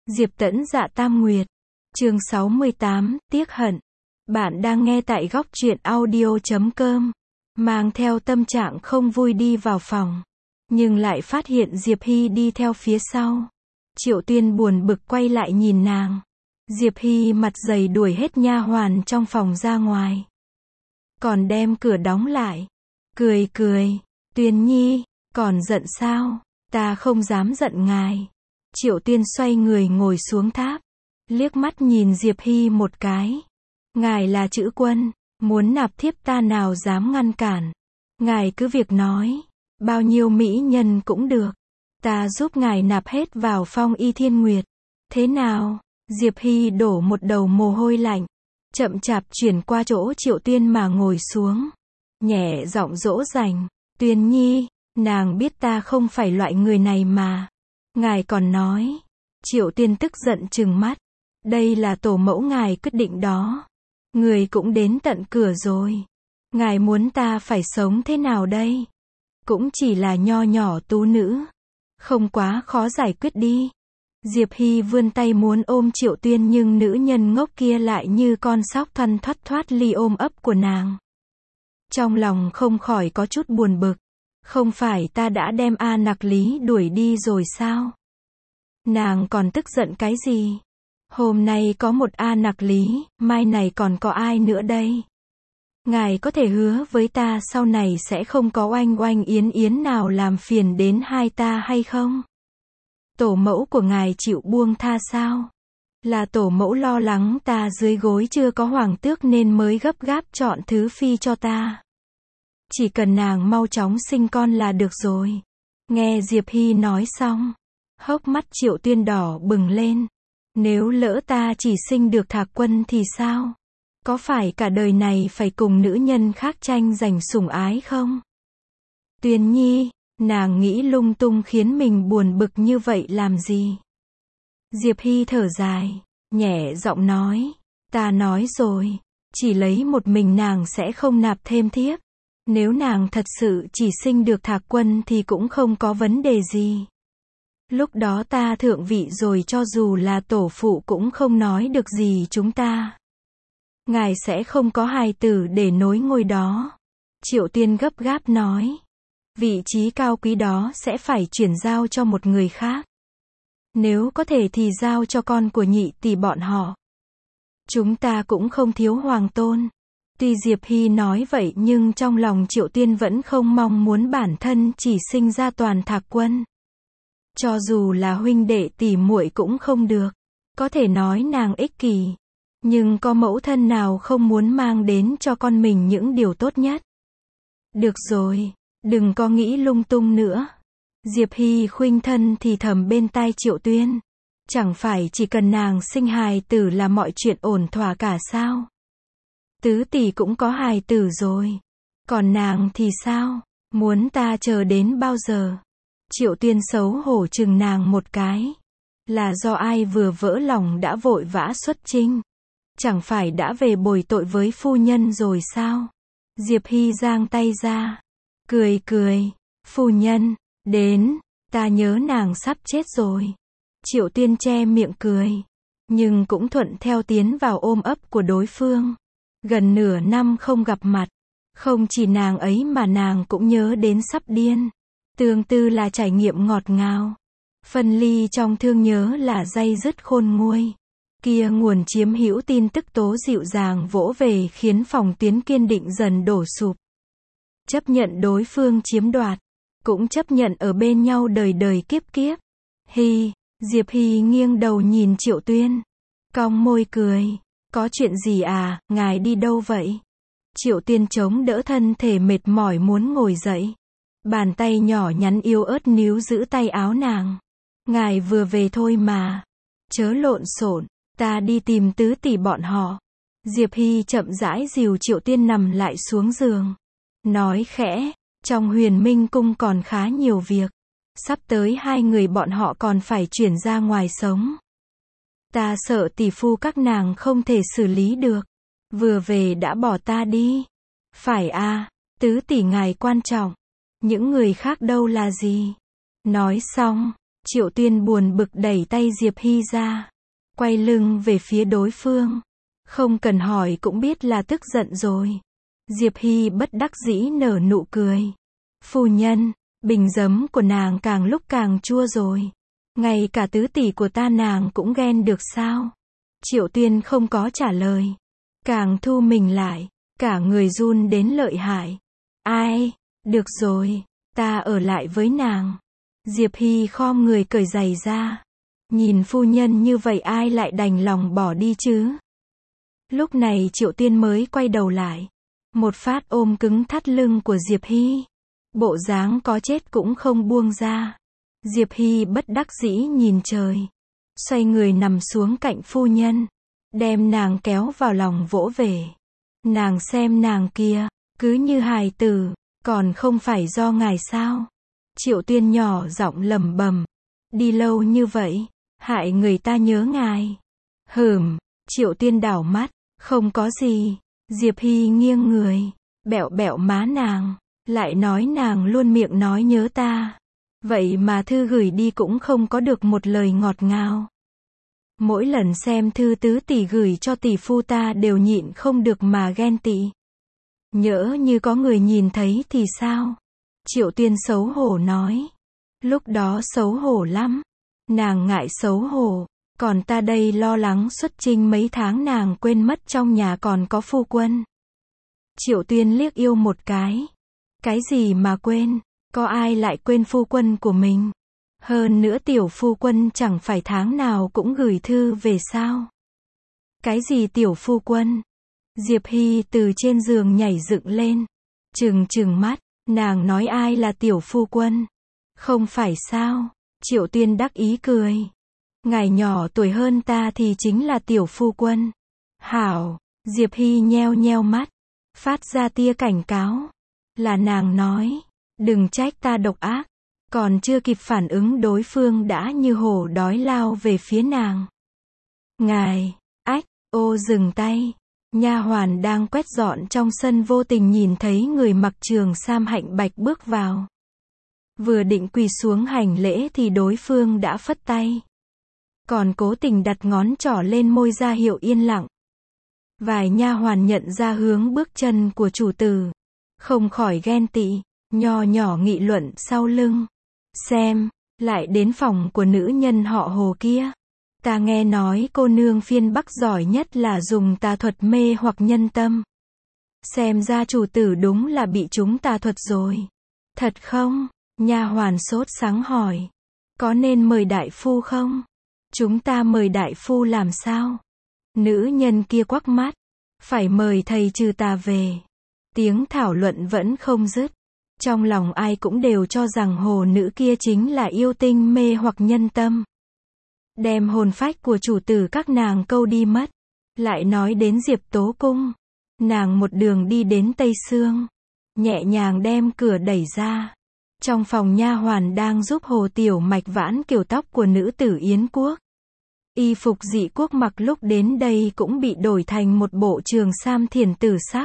Diệp Tẫn Dạ Tam Nguyệt. Chương 68, tiếc hận. Bạn đang nghe tại góc truyện audio.com. Mang theo tâm trạng không vui đi vào phòng, nhưng lại phát hiện Diệp Hy đi theo phía sau. Triệu Tuyên buồn bực quay lại nhìn nàng. Diệp Hy mặt dày đuổi hết nha hoàn trong phòng ra ngoài, còn đem cửa đóng lại. Cười cười, Tuyên Nhi, còn giận sao? Ta không dám giận ngài. Triệu Tuyên xoay người ngồi xuống tháp, liếc mắt nhìn Diệp Hy một cái. Ngài là chữ quân, muốn nạp thiếp ta nào dám ngăn cản. Ngài cứ việc nói, bao nhiêu mỹ nhân cũng được. Ta giúp ngài nạp hết vào Phong Y Thiên Nguyệt. Thế nào? Diệp Hy đổ một đầu mồ hôi lạnh, chậm chạp chuyển qua chỗ Triệu Tuyên mà ngồi xuống. Nhẹ giọng dỗ dành, Tuyên Nhi, nàng biết ta không phải loại người này mà. Ngài còn nói. Triệu Tuyên tức giận trừng mắt. Đây là tổ mẫu ngài quyết định đó. Người cũng đến tận cửa rồi. Ngài muốn ta phải sống thế nào đây? Cũng chỉ là nho nhỏ tú nữ, không quá khó giải quyết đi. Diệp Hy vươn tay muốn ôm Triệu Tuyên, nhưng nữ nhân ngốc kia lại như con sóc thoăn thoắt thoát ly ôm ấp của nàng. Trong lòng không khỏi có chút buồn bực. Không phải ta đã đem A Nặc Lý đuổi đi rồi sao? Nàng còn tức giận cái gì? Hôm nay có một A Nặc Lý, mai này còn có ai nữa đây? Ngài có thể hứa với ta sau này sẽ không có oanh oanh yến yến nào làm phiền đến hai ta hay không? Tổ mẫu của ngài chịu buông tha sao? Là tổ mẫu lo lắng ta dưới gối chưa có hoàng tước nên mới gấp gáp chọn thứ phi cho ta. Chỉ cần nàng mau chóng sinh con là được rồi. Nghe Diệp Hy nói xong, hốc mắt Triệu Tuyên đỏ bừng lên. Nếu lỡ ta chỉ sinh được Thạc Quân thì sao? Có phải cả đời này phải cùng nữ nhân khác tranh giành sủng ái không? Tuyên Nhi, nàng nghĩ lung tung khiến mình buồn bực như vậy làm gì? Diệp Hy thở dài, nhẹ giọng nói. Ta nói rồi, chỉ lấy một mình nàng sẽ không nạp thêm thiếp. Nếu nàng thật sự chỉ sinh được Thạc Quân thì cũng không có vấn đề gì. Lúc đó ta thượng vị rồi, cho dù là tổ phụ cũng không nói được gì chúng ta. Ngài sẽ không có hài tử để nối ngôi đó. Triệu Tuyên gấp gáp nói. Vị trí cao quý đó sẽ phải chuyển giao cho một người khác. Nếu có thể thì giao cho con của nhị tỷ bọn họ. Chúng ta cũng không thiếu hoàng tôn. Tuy Diệp Hy nói vậy nhưng trong lòng Triệu Tuyên vẫn không mong muốn bản thân chỉ sinh ra toàn Thạc Quân. Cho dù là huynh đệ tỷ muội cũng không được. Có thể nói nàng ích kỷ, nhưng có mẫu thân nào không muốn mang đến cho con mình những điều tốt nhất. Được rồi, đừng có nghĩ lung tung nữa. Diệp Hy khuynh thân thì thầm bên tai Triệu Tuyên. Chẳng phải chỉ cần nàng sinh hài tử là mọi chuyện ổn thỏa cả sao? Tứ tỷ cũng có hài tử rồi. Còn nàng thì sao? Muốn ta chờ đến bao giờ? Triệu Tuyên xấu hổ chừng nàng một cái. Là do ai vừa vỡ lòng đã vội vã xuất chinh? Chẳng phải đã về bồi tội với phu nhân rồi sao? Diệp Hy giang tay ra, cười cười. Phu nhân, đến, ta nhớ nàng sắp chết rồi. Triệu Tuyên che miệng cười, nhưng cũng thuận theo tiến vào ôm ấp của đối phương. Gần nửa năm không gặp mặt, không chỉ nàng ấy mà nàng cũng nhớ đến sắp điên. Tương tư là trải nghiệm ngọt ngào, phân ly trong thương nhớ là day dứt khôn nguôi. Kia nguồn chiếm hữu tin tức tố dịu dàng vỗ về khiến phòng tuyến kiên định dần đổ sụp. Chấp nhận đối phương chiếm đoạt, cũng chấp nhận ở bên nhau đời đời kiếp kiếp. Hy, Diệp Hy nghiêng đầu nhìn Triệu Tuyên, cong môi cười. Có chuyện gì à, ngài đi đâu vậy? Triệu Tuyên chống đỡ thân thể mệt mỏi muốn ngồi dậy. Bàn tay nhỏ nhắn yếu ớt níu giữ tay áo nàng. Ngài vừa về thôi mà. Chớ lộn xộn, ta đi tìm tứ tỷ bọn họ. Diệp Hy chậm rãi dìu Triệu Tuyên nằm lại xuống giường. Nói khẽ, trong Huyền Minh Cung còn khá nhiều việc. Sắp tới hai người bọn họ còn phải chuyển ra ngoài sống. Ta sợ tỷ phu các nàng không thể xử lý được. Vừa về đã bỏ ta đi. Phải à, tứ tỷ ngài quan trọng. Những người khác đâu là gì? Nói xong, Triệu Tuyên buồn bực đẩy tay Diệp Hy ra, quay lưng về phía đối phương. Không cần hỏi cũng biết là tức giận rồi. Diệp Hy bất đắc dĩ nở nụ cười. Phu nhân, bình giấm của nàng càng lúc càng chua rồi. Ngay cả tứ tỷ của ta nàng cũng ghen được sao? Triệu Tuyên không có trả lời. Càng thu mình lại, cả người run đến lợi hại. Ai, được rồi, ta ở lại với nàng. Diệp Hy khom người cởi giày ra. Nhìn phu nhân như vậy ai lại đành lòng bỏ đi chứ? Lúc này Triệu Tuyên mới quay đầu lại. Một phát ôm cứng thắt lưng của Diệp Hy. Bộ dáng có chết cũng không buông ra. Diệp Hy bất đắc dĩ nhìn trời. Xoay người nằm xuống cạnh phu nhân. Đem nàng kéo vào lòng vỗ về. Nàng xem nàng kia, cứ như hài tử, còn không phải do ngài sao? Triệu Tuyên nhỏ giọng lẩm bẩm. Đi lâu như vậy, hại người ta nhớ ngài. Triệu Tuyên đảo mắt, không có gì. Diệp Hy nghiêng người, bẹo bẹo má nàng, lại nói nàng luôn miệng nói nhớ ta. Vậy mà thư gửi đi cũng không có được một lời ngọt ngào. Mỗi lần xem thư tứ tỷ gửi cho tỷ phu ta đều nhịn không được mà ghen tị. Nhỡ như có người nhìn thấy thì sao? Triệu Tuyên xấu hổ nói. Lúc đó xấu hổ lắm. Nàng ngại xấu hổ. Còn ta đây lo lắng xuất chinh mấy tháng nàng quên mất trong nhà còn có phu quân. Triệu Tuyên liếc yêu một cái. Cái gì mà quên? Có ai lại quên phu quân của mình? Hơn nữa tiểu phu quân chẳng phải tháng nào cũng gửi thư về sao? Cái gì tiểu phu quân? Diệp Hy từ trên giường nhảy dựng lên. Trừng mắt, nàng nói ai là tiểu phu quân? Không phải sao? Triệu Tuyên đắc ý cười. Ngài nhỏ tuổi hơn ta thì chính là tiểu phu quân. Hảo, Diệp Hy nheo nheo mắt, phát ra tia cảnh cáo. Là nàng nói, đừng trách ta độc ác. Còn chưa kịp phản ứng đối phương đã như hổ đói lao về phía nàng. Ngài, dừng tay. Nha hoàn đang quét dọn trong sân vô tình nhìn thấy người mặc trường sam hạnh bạch bước vào. Vừa định quỳ xuống hành lễ thì đối phương đã phất tay. Còn cố tình đặt ngón trỏ lên môi ra hiệu yên lặng. Vài nha hoàn nhận ra hướng bước chân của chủ tử. Không khỏi ghen tị, nho nhỏ nghị luận sau lưng. Xem, lại đến phòng của nữ nhân họ Hồ kia. Ta nghe nói cô nương phiên Bắc giỏi nhất là dùng tà thuật mê hoặc nhân tâm. Xem ra chủ tử đúng là bị chúng tà thuật rồi. Thật không? Nha hoàn sốt sắng hỏi. Có nên mời đại phu không? Chúng ta mời đại phu làm sao? Nữ nhân kia quắc mắt. Phải mời thầy trừ tà về. Tiếng thảo luận vẫn không dứt. Trong lòng ai cũng đều cho rằng hồ nữ kia chính là yêu tinh mê hoặc nhân tâm. Đem hồn phách của chủ tử các nàng câu đi mất. Lại nói đến Diệp Tố Cung. Nàng một đường đi đến Tây Sương. Nhẹ nhàng đem cửa đẩy ra. Trong phòng nha hoàn đang giúp Hồ Tiểu Mạch vãn kiểu tóc của nữ tử Yến Quốc. Y phục dị quốc mặc lúc đến đây cũng bị đổi thành một bộ trường sam thiền tử sắc.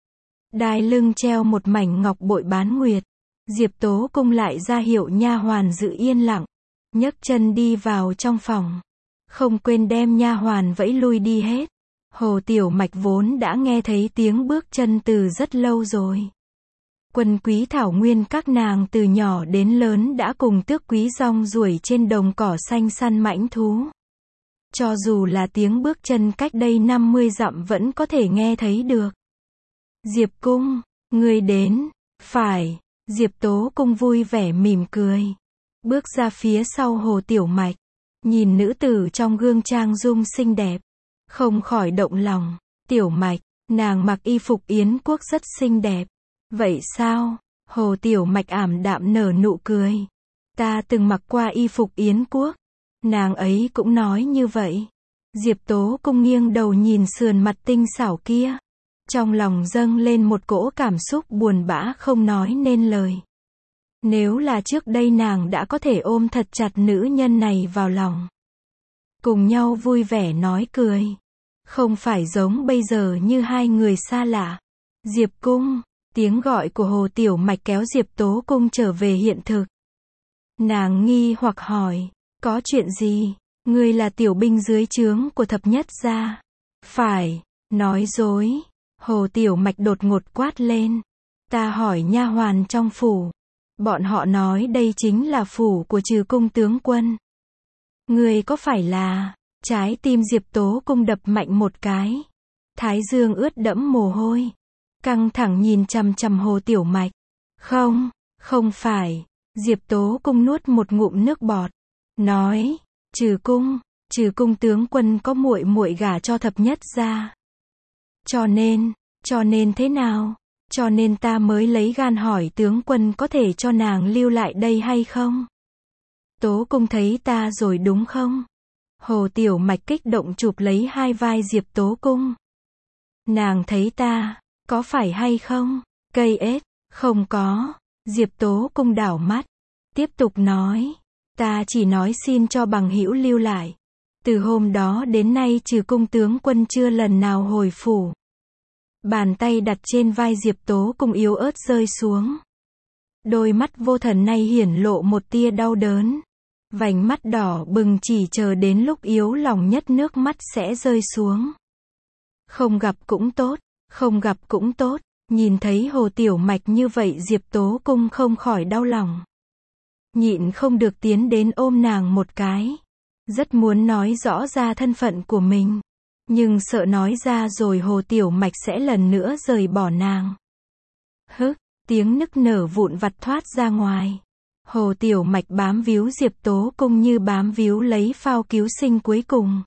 Đai lưng treo một mảnh ngọc bội bán nguyệt. Diệp Tố Cung lại ra hiệu nha hoàn giữ yên lặng. Nhấc chân đi vào trong phòng. Không quên đem nha hoàn vẫy lui đi hết. Hồ Tiểu Mạch vốn đã nghe thấy tiếng bước chân từ rất lâu rồi. Quân quý thảo nguyên các nàng từ nhỏ đến lớn đã cùng tước quý rong ruổi trên đồng cỏ xanh săn mãnh thú. Cho dù là tiếng bước chân cách đây 50 dặm vẫn có thể nghe thấy được. Diệp Cung, ngươi đến. Phải. Diệp Tố Cung vui vẻ mỉm cười. Bước ra phía sau Hồ Tiểu Mạch. Nhìn nữ tử trong gương trang dung xinh đẹp. Không khỏi động lòng. Tiểu Mạch, nàng mặc y phục Yến Quốc rất xinh đẹp. Vậy sao? Hồ Tiểu Mạch ảm đạm nở nụ cười. Ta từng mặc qua y phục Yến Quốc. Nàng ấy cũng nói như vậy. Diệp Tố Cung nghiêng đầu nhìn sườn mặt tinh xảo kia. Trong lòng dâng lên một cỗ cảm xúc buồn bã không nói nên lời. Nếu là trước đây nàng đã có thể ôm thật chặt nữ nhân này vào lòng. Cùng nhau vui vẻ nói cười. Không phải giống bây giờ như hai người xa lạ. Diệp Cung, tiếng gọi của Hồ Tiểu Mạch kéo Diệp Tố Cung trở về hiện thực. Nàng nghi hoặc hỏi, có chuyện gì? Ngươi là tiểu binh dưới trướng của thập nhất gia. Phải, nói dối. Hồ Tiểu Mạch đột ngột quát lên. Ta hỏi nha hoàn trong phủ. Bọn họ nói đây chính là phủ của Trừ cung tướng quân. Ngươi có phải là... Trái tim Diệp Tố Cung đập mạnh một cái. Thái dương ướt đẫm mồ hôi. Căng thẳng nhìn chằm chằm Hồ Tiểu Mạch. Không, không phải. Diệp Tố Cung nuốt một ngụm nước bọt. Nói, Trừ cung tướng quân có muội muội gả cho thập nhất gia. Cho nên thế nào? Cho nên ta mới lấy gan hỏi tướng quân có thể cho nàng lưu lại đây hay không? Tố Cung thấy ta rồi đúng không? Hồ Tiểu Mạch kích động chụp lấy hai vai Diệp Tố Cung. Nàng thấy ta, có phải hay không? Cây ếch, không có. Diệp Tố Cung đảo mắt. Tiếp tục nói. Ta chỉ nói xin cho bằng hữu lưu lại. Từ hôm đó đến nay Trừ cung tướng quân chưa lần nào hồi phủ. Bàn tay đặt trên vai Diệp Tố Cung yếu ớt rơi xuống. Đôi mắt vô thần nay hiển lộ một tia đau đớn. Vành mắt đỏ bừng chỉ chờ đến lúc yếu lòng nhất nước mắt sẽ rơi xuống. Không gặp cũng tốt, không gặp cũng tốt. Nhìn thấy Hồ Tiểu Mạch như vậy Diệp Tố Cung không khỏi đau lòng. Nhịn không được tiến đến ôm nàng một cái. Rất muốn nói rõ ra thân phận của mình. Nhưng sợ nói ra rồi Hồ Tiểu Mạch sẽ lần nữa rời bỏ nàng. Hức, tiếng nức nở vụn vặt thoát ra ngoài. Hồ Tiểu Mạch bám víu Diệp Tố Cung như bám víu lấy phao cứu sinh cuối cùng.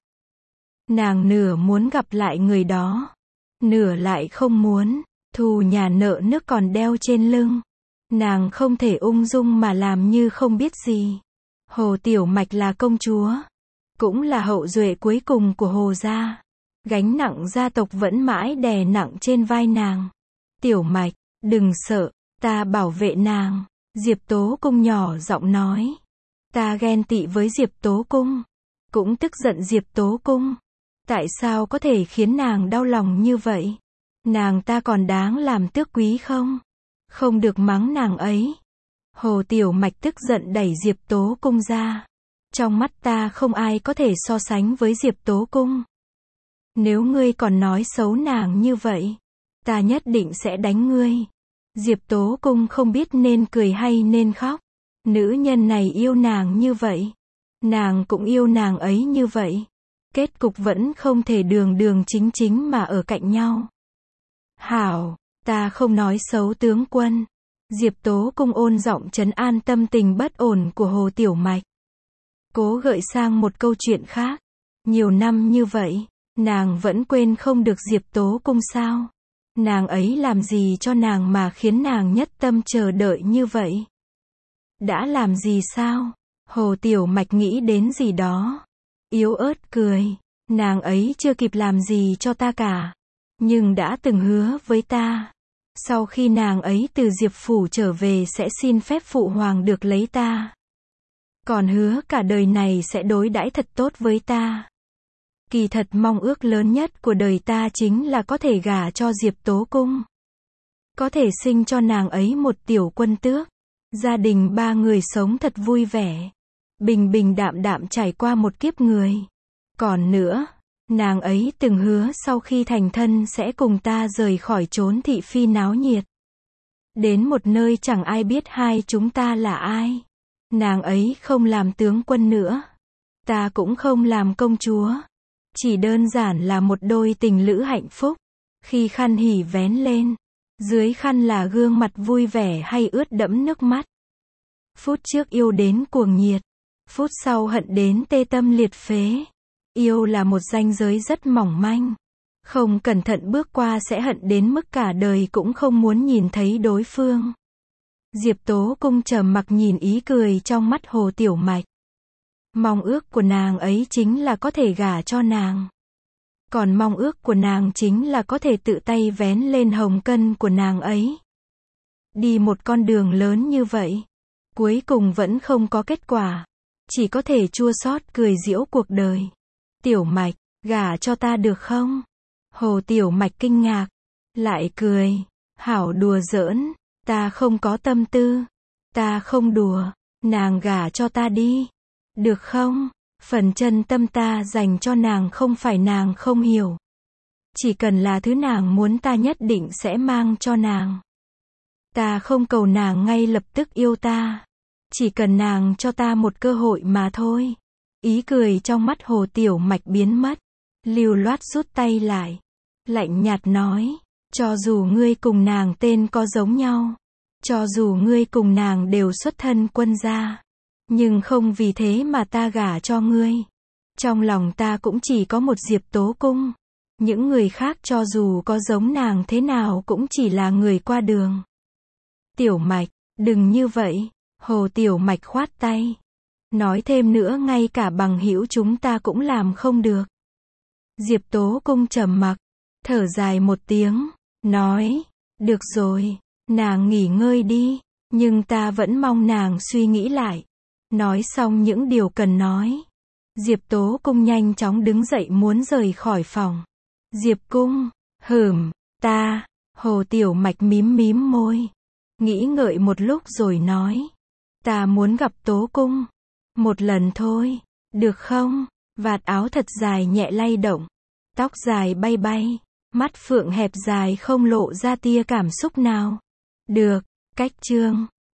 Nàng nửa muốn gặp lại người đó. Nửa lại không muốn. Thù nhà nợ nước còn đeo trên lưng. Nàng không thể ung dung mà làm như không biết gì. Hồ Tiểu Mạch là công chúa. Cũng là hậu duệ cuối cùng của Hồ gia. Gánh nặng gia tộc vẫn mãi đè nặng trên vai nàng. Tiểu Mạch, đừng sợ, ta bảo vệ nàng. Diệp Tố Cung nhỏ giọng nói. Ta ghen tị với Diệp Tố Cung. Cũng tức giận Diệp Tố Cung. Tại sao có thể khiến nàng đau lòng như vậy? Nàng ta còn đáng làm tước quý không? Không được mắng nàng ấy. Hồ Tiểu Mạch tức giận đẩy Diệp Tố Cung ra. Trong mắt ta không ai có thể so sánh với Diệp Tố Cung. Nếu ngươi còn nói xấu nàng như vậy, ta nhất định sẽ đánh ngươi. Diệp Tố Cung không biết nên cười hay nên khóc. Nữ nhân này yêu nàng như vậy. Nàng cũng yêu nàng ấy như vậy. Kết cục vẫn không thể đường đường chính chính mà ở cạnh nhau. Hảo, ta không nói xấu tướng quân. Diệp Tố Cung ôn giọng trấn an tâm tình bất ổn của Hồ Tiểu Mạch. Cố gợi sang một câu chuyện khác. Nhiều năm như vậy, nàng vẫn quên không được Diệp Tố Cung sao? Nàng ấy làm gì cho nàng mà khiến nàng nhất tâm chờ đợi như vậy? Đã làm gì sao? Hồ Tiểu Mạch nghĩ đến gì đó. Yếu ớt cười. Nàng ấy chưa kịp làm gì cho ta cả. Nhưng đã từng hứa với ta. Sau khi nàng ấy từ Diệp Phủ trở về sẽ xin phép phụ hoàng được lấy ta. Còn hứa cả đời này sẽ đối đãi thật tốt với ta. Kỳ thật mong ước lớn nhất của đời ta chính là có thể gả cho Diệp Tố Cung. Có thể sinh cho nàng ấy một tiểu quân tước. Gia đình ba người sống thật vui vẻ. Bình bình đạm đạm trải qua một kiếp người. Còn nữa, nàng ấy từng hứa sau khi thành thân sẽ cùng ta rời khỏi chốn thị phi náo nhiệt. Đến một nơi chẳng ai biết hai chúng ta là ai. Nàng ấy không làm tướng quân nữa. Ta cũng không làm công chúa. Chỉ đơn giản là một đôi tình lữ hạnh phúc. Khi khăn hỉ vén lên, dưới khăn là gương mặt vui vẻ hay ướt đẫm nước mắt. Phút trước yêu đến cuồng nhiệt. Phút sau hận đến tê tâm liệt phế. Yêu là một ranh giới rất mỏng manh. Không cẩn thận bước qua sẽ hận đến mức cả đời cũng không muốn nhìn thấy đối phương. Diệp Tố Cung trầm mặc nhìn ý cười trong mắt Hồ Tiểu Mạch. Mong ước của nàng ấy chính là có thể gả cho nàng. Còn mong ước của nàng chính là có thể tự tay vén lên hồng cân của nàng ấy. Đi một con đường lớn như vậy. Cuối cùng vẫn không có kết quả. Chỉ có thể chua xót cười giễu cuộc đời. Tiểu Mạch, gả cho ta được không? Hồ Tiểu Mạch kinh ngạc. Lại cười. Hảo đùa giỡn. Ta không có tâm tư. Ta không đùa. Nàng gả cho ta đi. Được không? Phần chân tâm ta dành cho nàng không phải nàng không hiểu. Chỉ cần là thứ nàng muốn ta nhất định sẽ mang cho nàng. Ta không cầu nàng ngay lập tức yêu ta. Chỉ cần nàng cho ta một cơ hội mà thôi. Ý cười trong mắt Hồ Tiểu Mạch biến mất. Lưu loát rút tay lại. Lạnh nhạt nói. Cho dù ngươi cùng nàng tên có giống nhau. Cho dù ngươi cùng nàng đều xuất thân quân gia. Nhưng không vì thế mà ta gả cho ngươi. Trong lòng ta cũng chỉ có một Diệp Tố Cung. Những người khác cho dù có giống nàng thế nào cũng chỉ là người qua đường. Tiểu Mạch, đừng như vậy. Hồ Tiểu Mạch khoát tay. Nói thêm nữa ngay cả bằng hữu chúng ta cũng làm không được. Diệp Tố Cung trầm mặc, thở dài một tiếng, nói, được rồi, nàng nghỉ ngơi đi, nhưng ta vẫn mong nàng suy nghĩ lại. Nói xong những điều cần nói. Diệp Tố Cung nhanh chóng đứng dậy muốn rời khỏi phòng. Diệp Cung, ta, Hồ Tiểu Mạch mím môi. Nghĩ ngợi một lúc rồi nói. Ta muốn gặp Tố Cung. Một lần thôi, được không? Vạt áo thật dài nhẹ lay động. Tóc dài bay bay. Mắt phượng hẹp dài không lộ ra tia cảm xúc nào. Được, cách chương.